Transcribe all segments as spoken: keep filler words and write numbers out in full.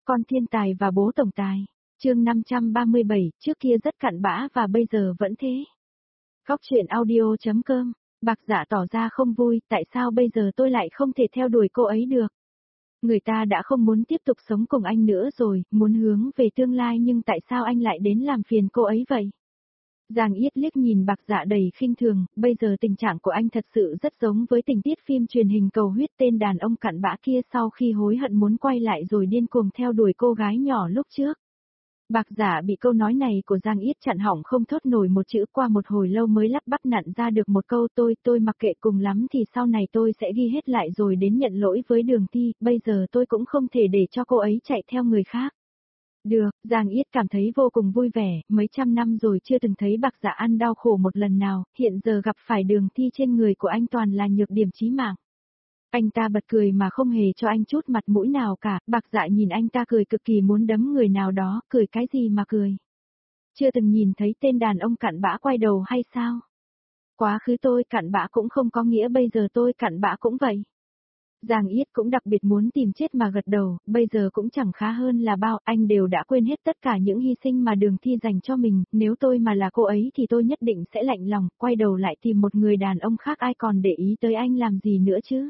Con thiên tài và bố tổng tài. Chương năm trăm ba mươi bảy, trước kia rất cặn bã và bây giờ vẫn thế. Góc truyện audio chấm com. Bạc Dạ tỏ ra không vui, tại sao bây giờ tôi lại không thể theo đuổi cô ấy được? Người ta đã không muốn tiếp tục sống cùng anh nữa rồi, muốn hướng về tương lai, nhưng tại sao anh lại đến làm phiền cô ấy vậy? Giang Yết liếc nhìn Bạc Dạ đầy khinh thường, bây giờ tình trạng của anh thật sự rất giống với tình tiết phim truyền hình Cầu Huyết, tên đàn ông cặn bã kia sau khi hối hận muốn quay lại rồi điên cuồng theo đuổi cô gái nhỏ lúc trước. Bạc Dạ bị câu nói này của Giang Yết chặn họng không thốt nổi một chữ, qua một hồi lâu mới lắp bắp nặn ra được một câu: tôi, tôi mặc kệ, cùng lắm thì sau này tôi sẽ ghi hết lại rồi đến nhận lỗi với Đường Thi, bây giờ tôi cũng không thể để cho cô ấy chạy theo người khác. Được, Giang Yết cảm thấy vô cùng vui vẻ, mấy trăm năm rồi chưa từng thấy Bạc Dạ ăn đau khổ một lần nào, hiện giờ gặp phải Đường Thi trên người của anh toàn là nhược điểm chí mạng. Anh ta bật cười mà không hề cho anh chút mặt mũi nào cả, Bạc Dạ nhìn anh ta cười cực kỳ muốn đấm người nào đó, cười cái gì mà cười. Chưa từng nhìn thấy tên đàn ông cặn bã quay đầu hay sao? Quá khứ tôi cặn bã cũng không có nghĩa bây giờ tôi cặn bã cũng vậy. Giang Yết cũng đặc biệt muốn tìm chết mà gật đầu, bây giờ cũng chẳng khá hơn là bao, anh đều đã quên hết tất cả những hy sinh mà Đường Thi dành cho mình, nếu tôi mà là cô ấy thì tôi nhất định sẽ lạnh lòng, quay đầu lại tìm một người đàn ông khác, ai còn để ý tới anh làm gì nữa chứ.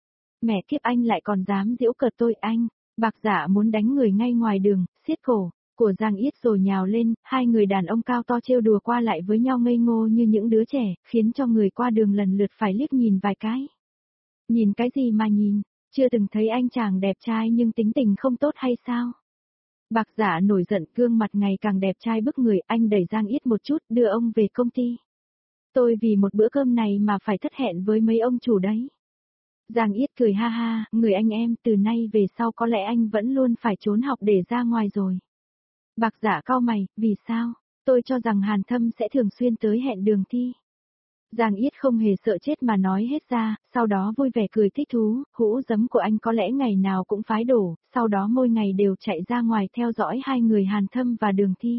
Mẹ kiếp, anh lại còn dám giễu cợt tôi, anh. Bạc Dạ muốn đánh người ngay ngoài đường, siết cổ của Giang Yết rồi nhào lên, hai người đàn ông cao to trêu đùa qua lại với nhau ngây ngô như những đứa trẻ, khiến cho người qua đường lần lượt phải liếc nhìn vài cái. Nhìn cái gì mà nhìn, chưa từng thấy anh chàng đẹp trai nhưng tính tình không tốt hay sao? Bạc Dạ nổi giận, gương mặt ngày càng đẹp trai bức người, anh đẩy Giang Yết một chút, đưa ông về công ty. Tôi vì một bữa cơm này mà phải thất hẹn với mấy ông chủ đấy. Giang Yết cười ha ha, người anh em, từ nay về sau có lẽ anh vẫn luôn phải trốn học để ra ngoài rồi. Bạc Dạ cau mày, vì sao? Tôi cho rằng Hàn Thâm sẽ thường xuyên tới hẹn Đường Thi. Giang Yết không hề sợ chết mà nói hết ra, sau đó vui vẻ cười thích thú, hũ giấm của anh có lẽ ngày nào cũng phái đổ, sau đó mỗi ngày đều chạy ra ngoài theo dõi hai người Hàn Thâm và Đường Thi.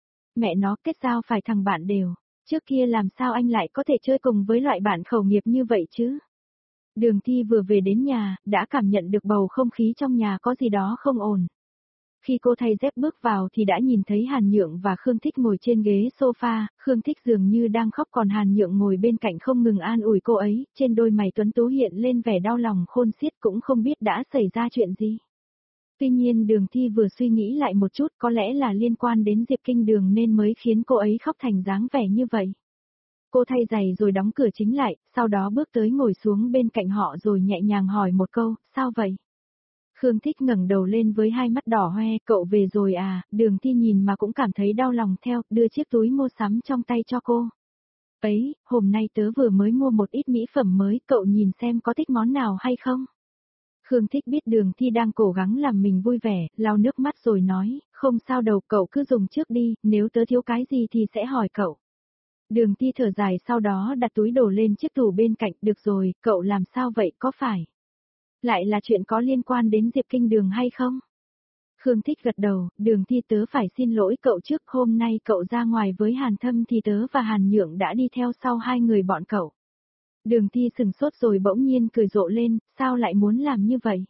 Mẹ nó, kết giao phải thằng bạn đều, trước kia làm sao anh lại có thể chơi cùng với loại bạn khẩu nghiệp như vậy chứ? Đường Thi vừa về đến nhà, đã cảm nhận được bầu không khí trong nhà có gì đó không ổn. Khi cô thay dép bước vào thì đã nhìn thấy Hàn Nhượng và Khương Thích ngồi trên ghế sofa, Khương Thích dường như đang khóc, còn Hàn Nhượng ngồi bên cạnh không ngừng an ủi cô ấy, trên đôi mày tuấn tú hiện lên vẻ đau lòng khôn xiết, cũng không biết đã xảy ra chuyện gì. Tuy nhiên Đường Thi vừa suy nghĩ lại một chút, có lẽ là liên quan đến Diệp Kinh Đường nên mới khiến cô ấy khóc thành dáng vẻ như vậy. Cô thay giày rồi đóng cửa chính lại, sau đó bước tới ngồi xuống bên cạnh họ rồi nhẹ nhàng hỏi một câu, sao vậy? Khương Thích ngẩng đầu lên với hai mắt đỏ hoe, cậu về rồi à? Đường Thi nhìn mà cũng cảm thấy đau lòng theo, đưa chiếc túi mua sắm trong tay cho cô. Ấy, hôm nay tớ vừa mới mua một ít mỹ phẩm mới, cậu nhìn xem có thích món nào hay không? Khương Thích biết Đường Thi đang cố gắng làm mình vui vẻ, lau nước mắt rồi nói, không sao đâu, cậu cứ dùng trước đi, nếu tớ thiếu cái gì thì sẽ hỏi cậu. Đường Thi thở dài, sau đó đặt túi đồ lên chiếc tủ bên cạnh, được rồi, cậu làm sao vậy, có phải lại là chuyện có liên quan đến Diệp Kinh Đường hay không? Khương Thích gật đầu, Đường Thi, tớ phải xin lỗi cậu trước, hôm nay cậu ra ngoài với Hàn Thâm thì tớ và Hàn Nhượng đã đi theo sau hai người bọn cậu. Đường Thi sừng sốt rồi bỗng nhiên cười rộ lên, sao lại muốn làm như vậy?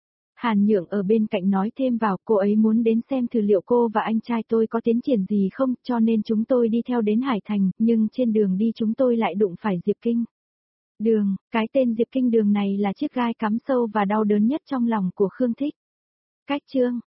Hàn Nhượng ở bên cạnh nói thêm vào, cô ấy muốn đến xem thử liệu cô và anh trai tôi có tiến triển gì không, cho nên chúng tôi đi theo đến Hải Thành, nhưng trên đường đi chúng tôi lại đụng phải Diệp Kinh Đường, cái tên Diệp Kinh Đường này là chiếc gai cắm sâu và đau đớn nhất trong lòng của Khương Thích. Cách chương